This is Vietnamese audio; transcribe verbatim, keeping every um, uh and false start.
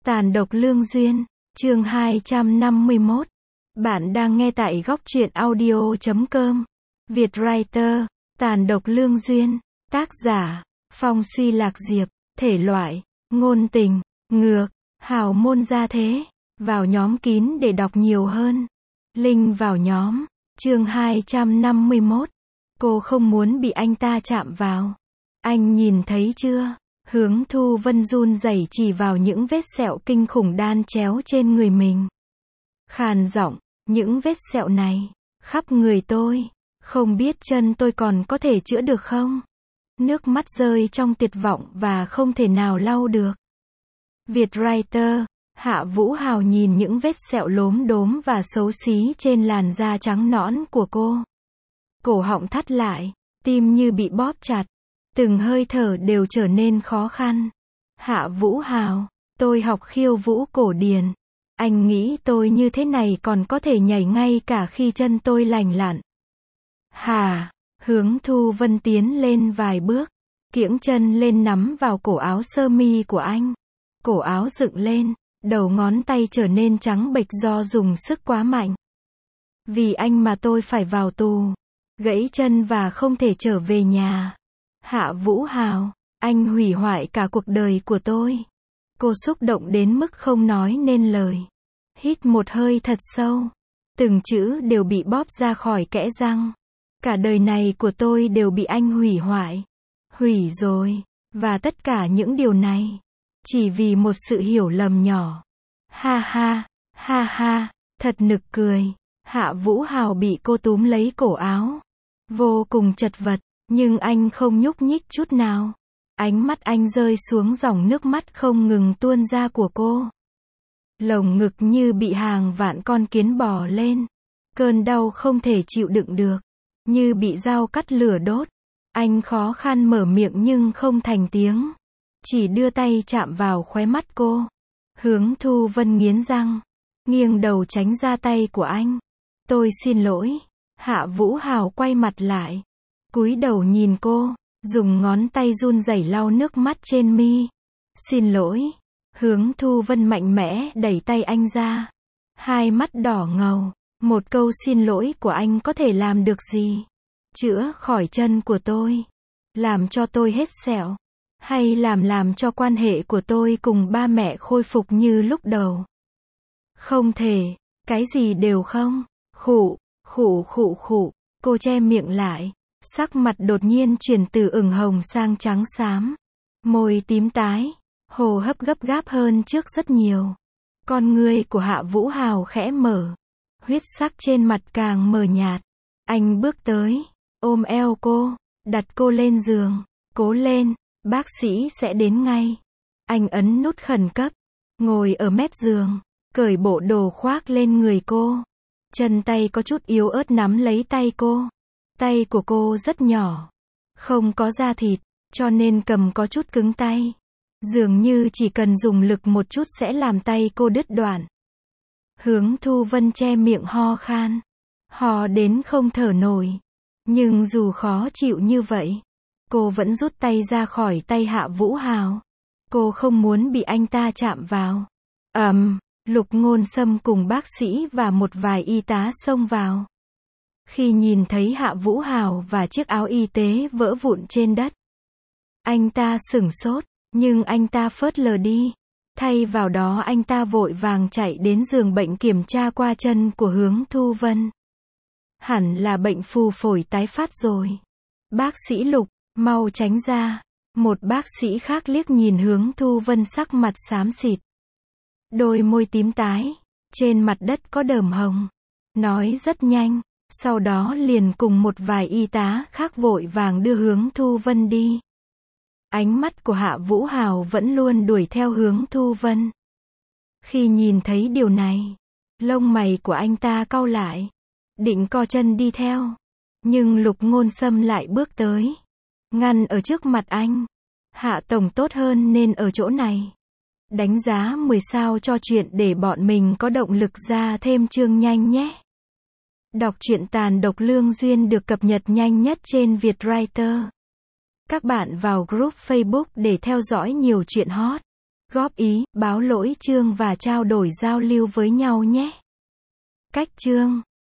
Tàn độc lương duyên, chương hai trăm năm mươi mốt. Bạn đang nghe tại góc truyện audio chấm com. Việt Writer, Tàn độc lương duyên, tác giả, Phong Suy Lạc Diệp, thể loại, ngôn tình, ngược, hào môn gia thế. Vào nhóm kín để đọc nhiều hơn. Link vào nhóm, chương hai trăm năm mươi mốt. Cô không muốn bị anh ta chạm vào. Anh nhìn thấy chưa? Hướng Thu Vân run rẩy chỉ vào những vết sẹo kinh khủng đan chéo trên người mình. Khàn giọng, những vết sẹo này, khắp người tôi, không biết chân tôi còn có thể chữa được không? Nước mắt rơi trong tuyệt vọng và không thể nào lau được. Việt Writer, Hạ Vũ Hào nhìn những vết sẹo lốm đốm và xấu xí trên làn da trắng nõn của cô. Cổ họng thắt lại, tim như bị bóp chặt. Từng hơi thở đều trở nên khó khăn. Hạ Vũ Hào, tôi học khiêu vũ cổ điển. Anh nghĩ tôi như thế này còn có thể nhảy ngay cả khi chân tôi lành lặn. Hà, Hướng Thu Vân tiến lên vài bước, kiễng chân lên nắm vào cổ áo sơ mi của anh. Cổ áo dựng lên, đầu ngón tay trở nên trắng bệch do dùng sức quá mạnh. Vì anh mà tôi phải vào tù, gãy chân và không thể trở về nhà. Hạ Vũ Hào, anh hủy hoại cả cuộc đời của tôi. Cô xúc động đến mức không nói nên lời. Hít một hơi thật sâu. Từng chữ đều bị bóp ra khỏi kẽ răng. Cả đời này của tôi đều bị anh hủy hoại. Hủy rồi. Và tất cả những điều này, chỉ vì một sự hiểu lầm nhỏ. Ha ha, ha ha, thật nực cười. Hạ Vũ Hào bị cô túm lấy cổ áo. Vô cùng chật vật. Nhưng anh không nhúc nhích chút nào. Ánh mắt anh rơi xuống dòng nước mắt không ngừng tuôn ra của cô. Lồng ngực như bị hàng vạn con kiến bò lên. Cơn đau không thể chịu đựng được. Như bị dao cắt lửa đốt. Anh khó khăn mở miệng nhưng không thành tiếng. Chỉ đưa tay chạm vào khóe mắt cô. Hướng Thu Vân nghiến răng. Nghiêng đầu tránh ra tay của anh. Tôi xin lỗi. Hạ Vũ Hào quay mặt lại. Cúi đầu nhìn cô, dùng ngón tay run rẩy lau nước mắt trên mi. Xin lỗi. Hướng Thu Vân mạnh mẽ đẩy tay anh ra. Hai mắt đỏ ngầu. Một câu xin lỗi của anh có thể làm được gì? Chữa khỏi chân của tôi. Làm cho tôi hết sẹo. Hay làm làm cho quan hệ của tôi cùng ba mẹ khôi phục như lúc đầu? Không thể. Cái gì đều không. Khụ, khụ khụ khụ. Cô che miệng lại. Sắc mặt đột nhiên chuyển từ ửng hồng sang trắng xám. Môi tím tái. Hô hấp gấp gáp hơn trước rất nhiều. Con ngươi của Hạ Vũ Hào khẽ mở. Huyết sắc trên mặt càng mờ nhạt. Anh bước tới. Ôm eo cô. Đặt cô lên giường. Cố lên. Bác sĩ sẽ đến ngay. Anh ấn nút khẩn cấp. Ngồi ở mép giường. Cởi bộ đồ khoác lên người cô. Chân tay có chút yếu ớt nắm lấy tay cô. Tay của cô rất nhỏ. Không có da thịt, cho nên cầm có chút cứng tay. Dường như chỉ cần dùng lực một chút sẽ làm tay cô đứt đoạn. Hướng Thu Vân che miệng ho khan. Ho đến không thở nổi. Nhưng dù khó chịu như vậy, cô vẫn rút tay ra khỏi tay Hạ Vũ Hào. Cô không muốn bị anh ta chạm vào. Ầm, um, Lục Ngôn Sâm cùng bác sĩ và một vài y tá xông vào. Khi nhìn thấy Hạ Vũ Hào và chiếc áo y tế vỡ vụn trên đất, anh ta sửng sốt, nhưng anh ta phớt lờ đi. Thay vào đó anh ta vội vàng chạy đến giường bệnh kiểm tra qua chân của Hướng Thu Vân. Hẳn là bệnh phù phổi tái phát rồi. Bác sĩ Lục, mau tránh ra. Một bác sĩ khác liếc nhìn Hướng Thu Vân sắc mặt xám xịt. Đôi môi tím tái, trên mặt đất có đờm hồng. Nói rất nhanh. Sau đó liền cùng một vài y tá khác vội vàng đưa Hướng Thu Vân đi. Ánh mắt của Hạ Vũ Hào vẫn luôn đuổi theo Hướng Thu Vân. Khi nhìn thấy điều này, lông mày của anh ta cau lại. Định co chân đi theo. Nhưng Lục Ngôn Sâm lại bước tới. Ngăn ở trước mặt anh. Hạ tổng tốt hơn nên ở chỗ này. Đánh giá mười sao cho chuyện để bọn mình có động lực ra thêm chương nhanh nhé. Đọc truyện Tàn độc lương duyên được cập nhật nhanh nhất trên Việt Writer. Các bạn vào group Facebook để theo dõi nhiều chuyện hot. Góp ý, báo lỗi chương và trao đổi giao lưu với nhau nhé. Cách chương